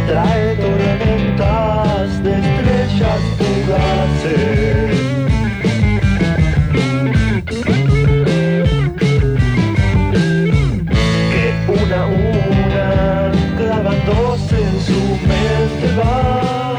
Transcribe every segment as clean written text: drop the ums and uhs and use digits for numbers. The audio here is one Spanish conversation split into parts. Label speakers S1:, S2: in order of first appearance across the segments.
S1: trae tormentas de estrellas fugaces. Que una a una, clavándose en su mente van.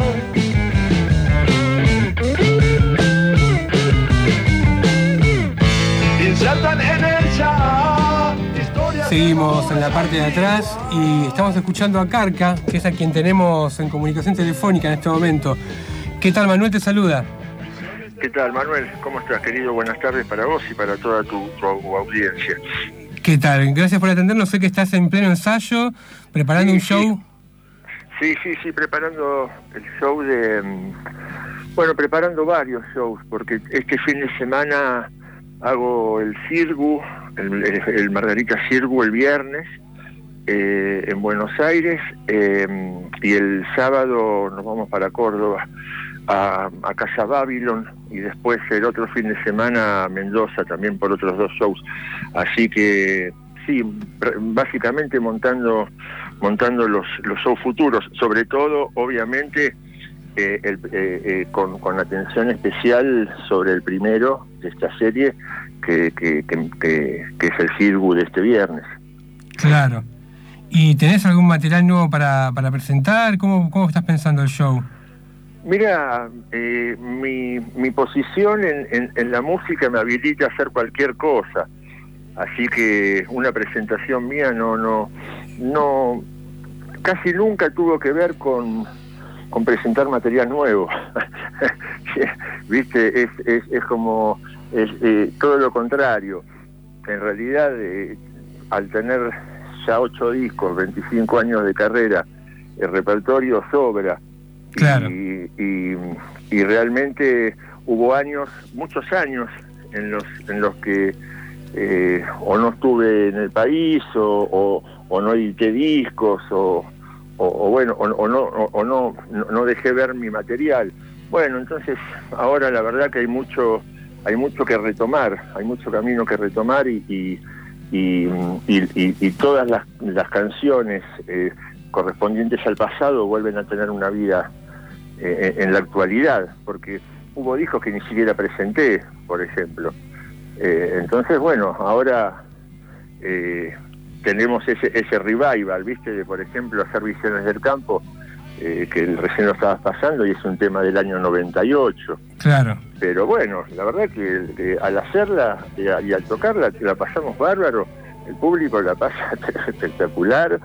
S1: Insertan en ella historias.
S2: Seguimos en la parte de atrás y estamos escuchando a Carca, que es a quien tenemos en comunicación telefónica en este momento. ¿Qué tal, Manuel? Te saluda.
S3: ¿Qué tal, Manuel? ¿Cómo estás, querido? Buenas tardes para vos y para toda tu audiencia.
S2: ¿Qué tal? Gracias por atendernos. Sé que estás en pleno ensayo, preparando un show.
S3: Sí, preparando el show de... Bueno, preparando varios shows, porque este fin de semana hago el Cirgu, el Margarita Cirgu el viernes, en Buenos Aires, y el sábado nos vamos para Córdoba, a Casa Babylon, y después el otro fin de semana a Mendoza también por otros 2 shows. Así que sí, básicamente montando los shows futuros, sobre todo obviamente con atención especial sobre el primero de esta serie, que es el Cirgu de este viernes.
S2: Claro. ¿Y tenés algún material nuevo para presentar? ¿Cómo estás pensando el show?
S3: Mira, mi posición en la música me habilita a hacer cualquier cosa, así que una presentación mía no casi nunca tuvo que ver con presentar material nuevo. Viste, es como todo lo contrario. En realidad, al tener ya 8 discos, 25 años de carrera, el repertorio sobra.
S2: Claro.
S3: Y realmente hubo muchos años en los que o no estuve en el país o no edité discos o no dejé ver mi material. Bueno, entonces ahora la verdad que hay mucho que retomar, hay mucho camino que retomar y todas las canciones correspondientes al pasado vuelven a tener una vida en la actualidad, porque hubo discos que ni siquiera presenté, por ejemplo. Entonces, bueno, ahora tenemos ese revival, ¿viste? De, por ejemplo, hacer Visiones del Campo, que recién lo estabas pasando, y es un tema del año 98.
S2: Claro.
S3: Pero bueno, la verdad que al hacerla y al tocarla, la pasamos bárbaro, el público la pasa espectacular,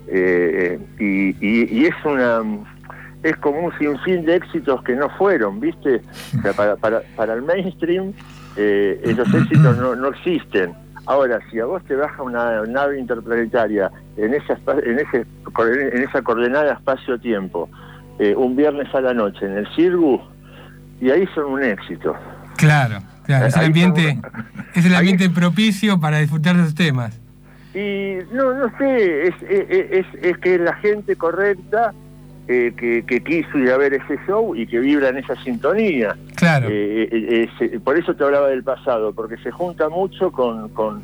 S3: y es como un sinfín de éxitos que no fueron, ¿viste? O sea, para el mainstream, esos éxitos no existen. Ahora, si a vos te baja una nave interplanetaria en esa coordenada espacio-tiempo, un viernes a la noche en el Cirgu, y ahí son un éxito.
S2: Claro, es el ambiente propicio para disfrutar de esos temas.
S3: Y no sé, es que es la gente correcta que quiso ir a ver ese show y que vibra en esa sintonía.
S2: Claro.
S3: Por eso te hablaba del pasado, porque se junta mucho con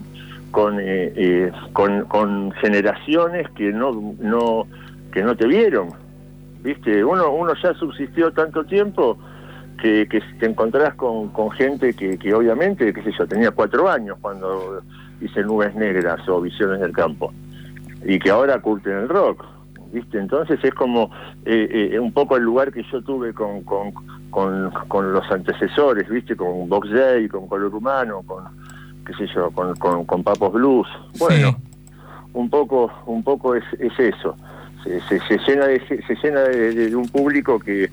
S3: generaciones que no te vieron, ¿viste? Uno ya subsistió tanto tiempo que te encontrás con gente que obviamente, qué sé yo, tenía 4 años cuando hice Nubes Negras o Visiones del Campo, y que ahora curten el rock, ¿viste? Entonces es como un poco el lugar que yo tuve con los antecesores, ¿viste? Con Box Day, con Color Humano, con qué sé yo, con Papos Blues. Bueno, sí. un poco es eso. Se llena de un público que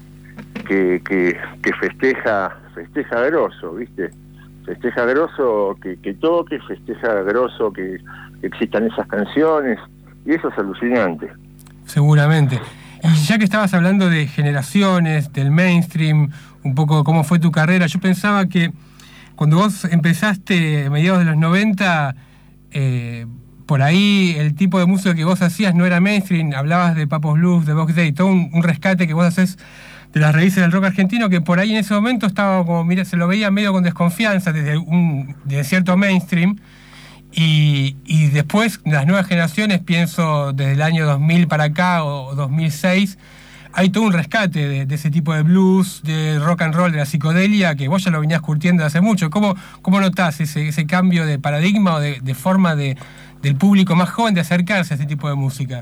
S3: festeja grosso, ¿viste? Festeja grosso que toque, festeja grosso que existan esas canciones, y eso es alucinante.
S2: Seguramente. Y ya que estabas hablando de generaciones, del mainstream, un poco cómo fue tu carrera, yo pensaba que cuando vos empezaste a mediados de los 90, por ahí el tipo de música que vos hacías no era mainstream, hablabas de Papos Blues, de Box Day, todo un rescate que vos hacés de las raíces del rock argentino, que por ahí en ese momento estaba como, mira, se lo veía medio con desconfianza desde cierto mainstream, Y después, las nuevas generaciones, pienso desde el año 2000 para acá o 2006, hay todo un rescate de ese tipo de blues, de rock and roll, de la psicodelia, que vos ya lo venías curtiendo hace mucho. ¿Cómo notás ese cambio de paradigma o de forma del público más joven de acercarse a este tipo de música?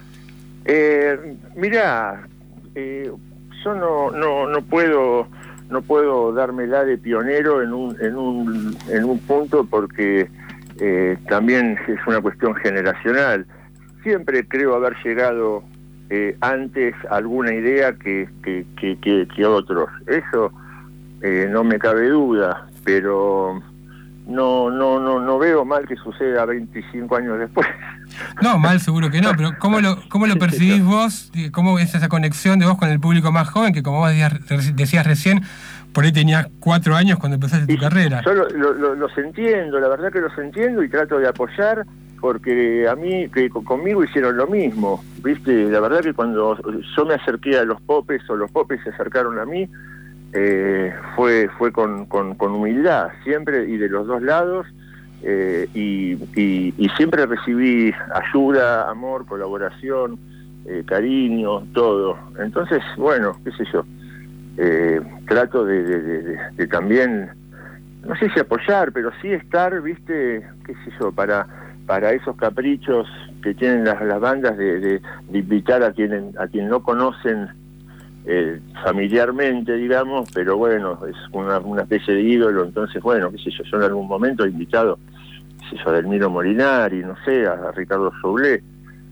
S3: Mirá, yo no puedo dármela de pionero en un punto, porque también es una cuestión generacional. Siempre creo haber llegado antes alguna idea que otros. Eso no me cabe duda, pero no veo mal que suceda 25 años después.
S2: No, mal seguro que no, pero ¿cómo lo percibís vos? ¿Cómo es esa conexión de vos con el público más joven, que como vos decías recién, por ahí tenías 4 años cuando empezaste tu carrera?
S3: Yo los entiendo, la verdad que los entiendo, y trato de apoyar, porque a mí, que conmigo hicieron lo mismo, ¿viste? La verdad que cuando yo me acerqué a los popes, o los popes se acercaron a mí, fue con humildad, siempre, y de los dos lados, y siempre recibí ayuda, amor, colaboración, cariño, todo. Entonces, bueno, qué sé yo, trato de también, no sé si apoyar, pero sí estar, ¿viste? Qué sé yo, para esos caprichos que tienen las bandas de invitar a quien no conocen familiarmente, digamos, pero bueno, es una especie de ídolo. Entonces, bueno, qué sé yo en algún momento he invitado, qué sé yo, a Delmiro Molinari, no sé, a Ricardo Soulé.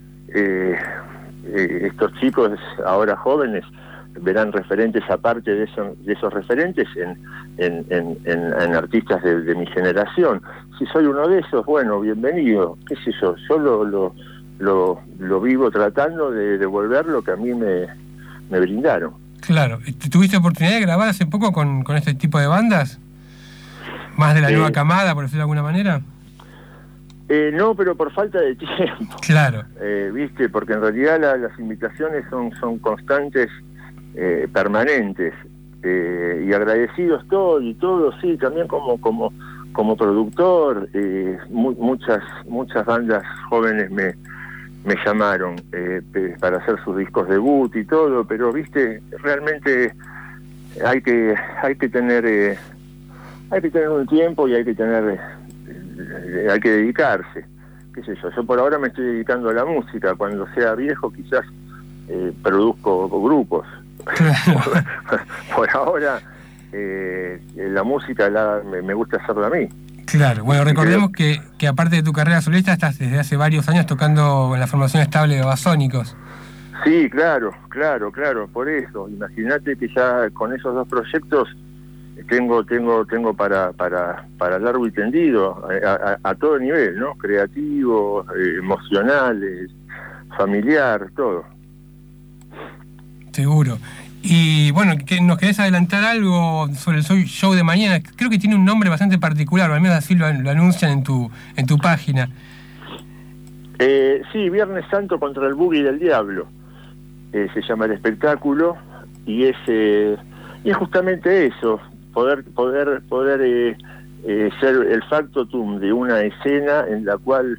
S3: Estos chicos ahora jóvenes verán referentes aparte de esos referentes en artistas de mi generación. Si soy uno de esos, bueno, bienvenido, qué sé yo lo vivo tratando de devolver lo que a mí me brindaron.
S2: Claro. ¿Tuviste oportunidad de grabar hace poco con este tipo de bandas? ¿Más de la nueva camada, por decirlo de alguna manera?
S3: No, pero por falta de tiempo.
S2: Claro.
S3: ¿Viste? Porque en realidad las invitaciones son constantes, permanentes, y agradecido estoy y todo, sí, también como productor. Muchas bandas jóvenes me llamaron para hacer sus discos debut y todo, pero viste, realmente hay que tener un tiempo, y hay que dedicarse, qué sé yo por ahora me estoy dedicando a la música. Cuando sea viejo quizás produzco grupos. Por ahora la música me gusta hacerla a mí.
S2: Claro, bueno, recordemos que aparte de tu carrera solista estás desde hace varios años tocando en la formación estable de Babasónicos.
S3: Sí, claro, por eso. Imagínate que ya con esos dos proyectos tengo para largo y tendido, a todo nivel, ¿no? Creativo, emocional, familiar, todo.
S2: Seguro. Y bueno, ¿nos querés adelantar algo sobre el show de mañana? Creo que tiene un nombre bastante particular, o al menos así lo anuncian en tu página.
S3: Sí, Viernes Santo contra el Boogie del Diablo, se llama el espectáculo, y es justamente eso, poder ser el factotum de una escena en la cual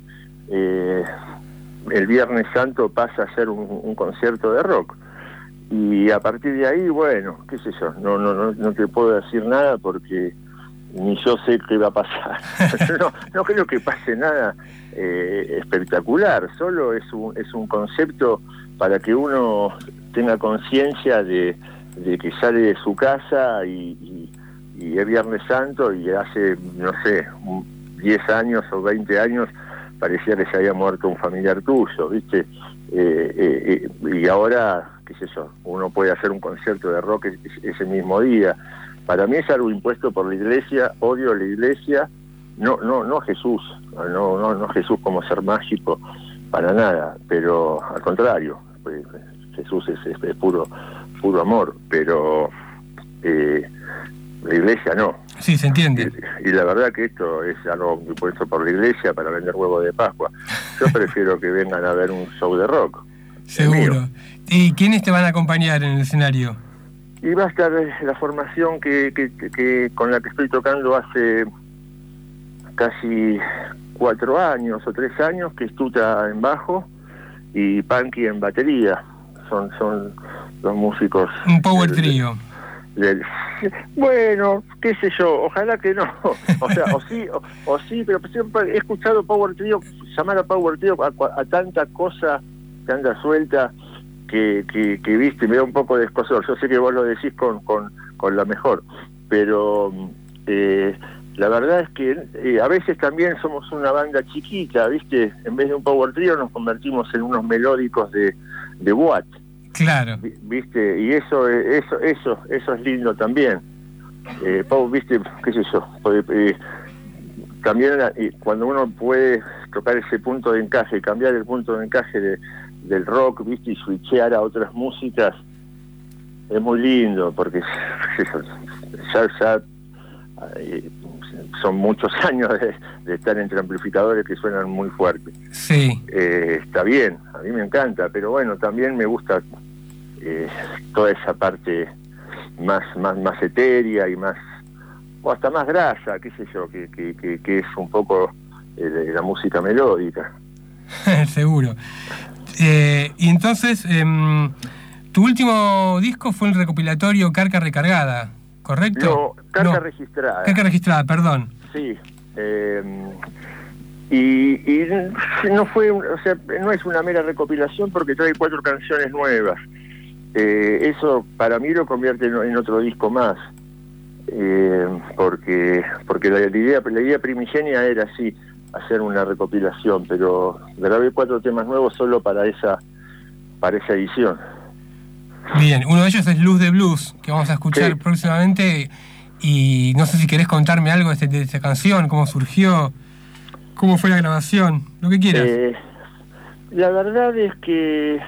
S3: el Viernes Santo pasa a ser un concierto de rock. Y a partir de ahí, bueno, qué sé yo, no te puedo decir nada, porque ni yo sé qué va a pasar. No creo que pase nada espectacular, solo es un concepto para que uno tenga conciencia de que sale de su casa y es Viernes Santo, y hace, no sé, 10 años o 20 años parecía que se había muerto un familiar tuyo, ¿viste? Y ahora, qué sé yo, uno puede hacer un concierto de rock ese mismo día. Para mí es algo impuesto por la Iglesia, odio la Iglesia, no Jesús, no Jesús como ser mágico, para nada, pero al contrario, pues, Jesús es puro amor, pero la Iglesia no.
S2: Sí, se entiende.
S3: Y la verdad que esto es algo impuesto por la Iglesia para vender huevos de Pascua. Yo prefiero que vengan a ver un show de rock.
S2: Seguro. ¿Y quiénes te van a acompañar en el escenario?
S3: Y va a estar la formación que con la que estoy tocando hace casi 4 años o 3 años, que es Tuta en bajo y Punky en batería. Son los músicos.
S2: Un power trio.
S3: Bueno, qué sé yo, ojalá que no. O sea, o sí, pero siempre he escuchado power trio, llamar a power trio a tanta cosa que anda suelta que viste, me da un poco de escozor. Yo sé que vos lo decís con la mejor, pero la verdad es que a veces también somos una banda chiquita, viste, en vez de un power trio nos convertimos en unos melódicos de boate.
S2: Claro.
S3: Viste, y eso es lindo también. Viste, qué sé yo, también cuando uno puede tocar ese punto de encaje, cambiar el punto de encaje del rock, viste, y switchear a otras músicas, es muy lindo, porque ya son muchos años de estar entre amplificadores que suenan muy fuertes.
S2: Sí.
S3: Está bien, a mí me encanta, pero bueno, también me gusta toda esa parte más etérea y más, o hasta más grasa, qué sé yo, que es un poco la música melódica.
S2: Seguro. Y entonces, tu último disco fue el recopilatorio Carca Recargada, ¿correcto?
S3: No, Carca Registrada.
S2: Carca Registrada, perdón.
S3: Sí. Y no fue, o sea, no es una mera recopilación porque trae 4 canciones nuevas. Eso para mí lo convierte en otro disco más. Porque la idea primigenia era así, hacer una recopilación, pero grabé 4 temas nuevos solo para esa edición.
S2: Bien, uno de ellos es Luz de Blues, que vamos a escuchar próximamente, y no sé si querés contarme algo de esta canción, cómo surgió, cómo fue la grabación, lo que quieras.
S3: La verdad es que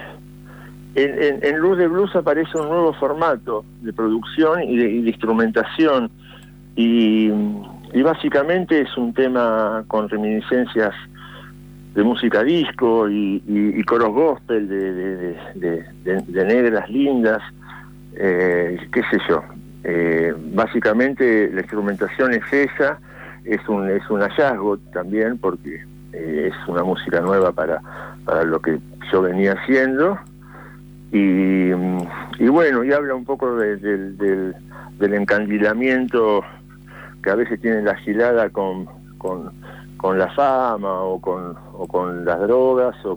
S3: en Luz de Blues aparece un nuevo formato de producción y de instrumentación, y básicamente es un tema con reminiscencias de música disco y coros gospel de negras lindas, qué sé yo. Básicamente la instrumentación es esa, es un hallazgo también porque es una música nueva para lo que yo venía haciendo, y bueno, y habla un poco del encandilamiento que a veces tiene la gilada con la fama o con las drogas o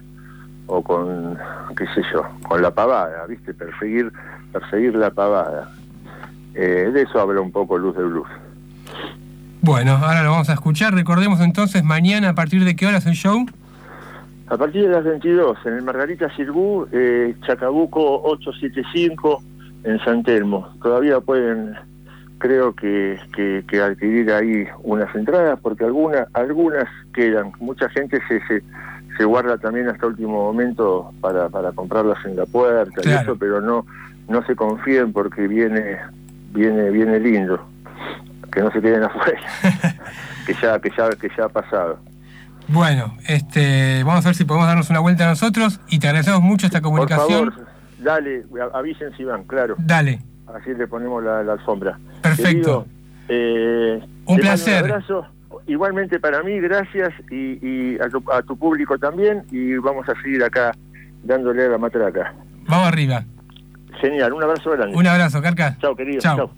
S3: con qué sé yo, con la pavada, viste, perseguir la pavada. De eso habla un poco Luz de Blues.
S2: Bueno, ahora lo vamos a escuchar. Recordemos entonces, mañana, ¿a partir de qué horas el show?
S3: A partir de las 22, en el Margarita Xirgu, Chacabuco 875, en San Telmo. Todavía pueden, creo que adquirir ahí unas entradas, porque algunas quedan. Mucha gente se guarda también hasta último momento para comprarlas en la puerta, claro. Y eso, pero no se confíen porque viene lindo. Que no se queden afuera, que ya ha pasado.
S2: Bueno, vamos a ver si podemos darnos una vuelta nosotros, y te agradecemos mucho esta comunicación.
S3: Por favor, dale, avisen si van, claro.
S2: Dale.
S3: Así le ponemos la alfombra.
S2: Perfecto. Un placer.
S3: Un abrazo. Igualmente para mí, gracias, y a tu público también, y vamos a seguir acá dándole a la matraca.
S2: Vamos arriba.
S3: Genial, un abrazo grande.
S2: Un abrazo, Carca.
S3: Chao, querido.
S2: Chao.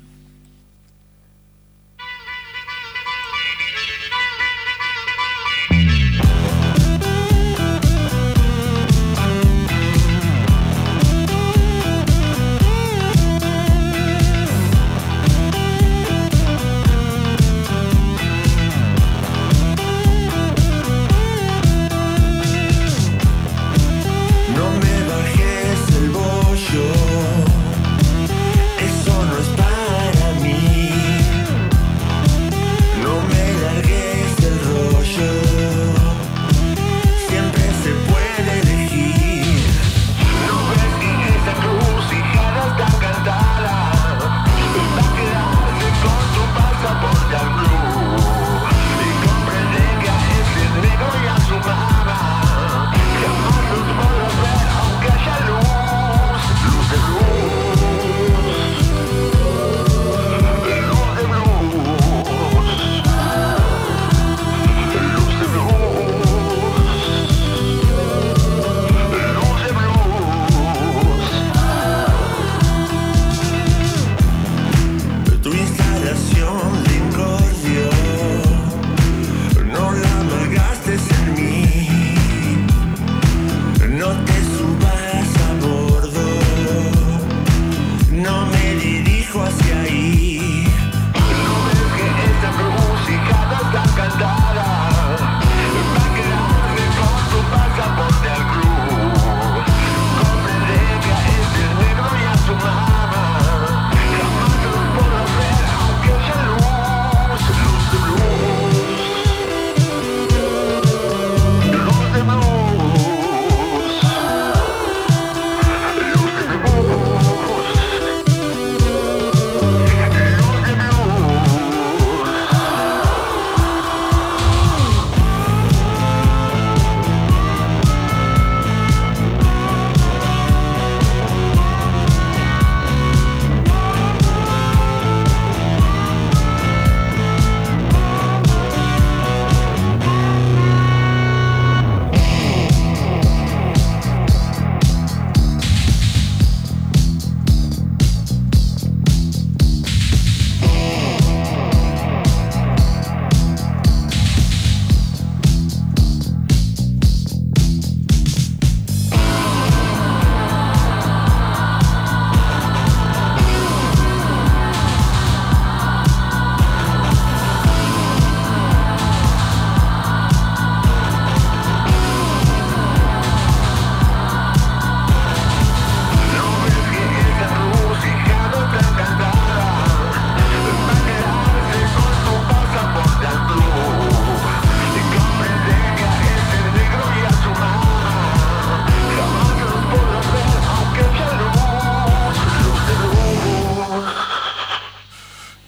S4: Eso no es para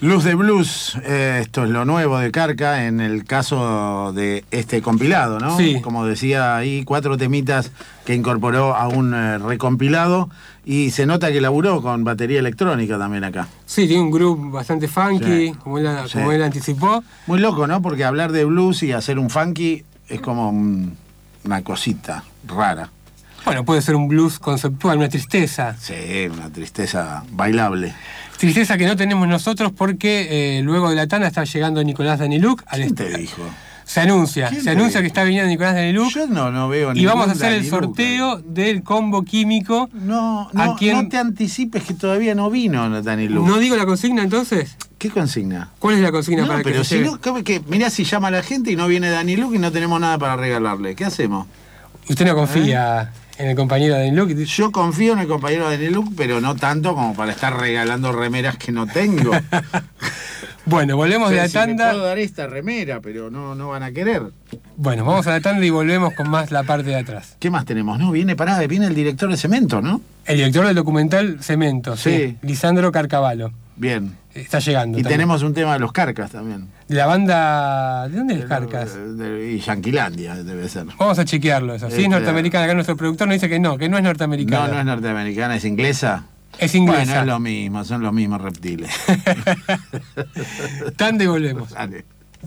S4: Luz de Blues, esto es lo nuevo de Carca en el caso de este compilado, ¿no?
S2: Sí.
S4: Como decía ahí, 4 temitas que incorporó a un recompilado y se nota que laburó con batería electrónica también acá.
S2: Sí, tiene un groove bastante funky,
S4: Sí.
S2: como él
S4: Sí.
S2: anticipó.
S4: Muy loco, ¿no? Porque hablar de blues y hacer un funky es como una cosita rara.
S2: Bueno, puede ser un blues conceptual, una tristeza.
S4: Sí, una tristeza bailable.
S2: Tristeza que no tenemos nosotros porque luego de la tanda está llegando Nicolás Daniluk al
S4: ¿Quién te
S2: estudio.
S4: dijo?
S2: Se anuncia
S4: ¿Quién
S2: que
S4: te
S2: está viniendo Nicolás Daniluk.
S4: Yo no veo
S2: Y vamos a
S4: ningún
S2: hacer el
S4: Daniluk.
S2: sorteo del combo químico.
S4: No
S2: ¿A quién?
S4: te anticipes que todavía no vino Dani Lu.
S2: ¿No digo la consigna entonces?
S4: ¿Qué consigna?
S2: ¿Cuál es la consigna
S4: No,
S2: para
S4: pero
S2: que se
S4: si
S2: lleve?
S4: no, mirá si llama a la gente y no viene Dani Lu y no tenemos nada para regalarle. ¿Qué hacemos?
S2: Usted no confía en el compañero Daniluk.
S4: Yo confío en el compañero Dani Lu, pero no tanto como para estar regalando remeras que no tengo.
S2: Bueno, volvemos de la
S4: Si me
S2: tanda.
S4: puedo dar esta remera, pero no van a querer.
S2: Bueno, vamos a la tanda y volvemos con más la parte de atrás.
S4: ¿Qué más tenemos? No, viene el director de Cemento, ¿no?
S2: El director del documental Cemento,
S4: Sí.
S2: Lisandro Carcavalo.
S4: Bien.
S2: Está llegando.
S4: Y
S2: también.
S4: tenemos un tema de los Carcas también.
S2: De la banda. ¿De dónde es Carcas?
S4: Y Yanquilandia debe ser.
S2: Vamos a chequearlo eso. Si es norteamericana, acá nuestro productor nos dice que no es norteamericana.
S4: No es norteamericana, es inglesa.
S2: Es inglesa.
S4: Bueno, es lo mismo, son los mismos reptiles.
S2: Tanda y volvemos.
S4: Dale.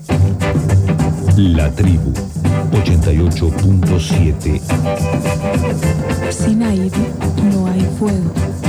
S5: La Tribu 88.7.
S6: Sin aire no hay fuego.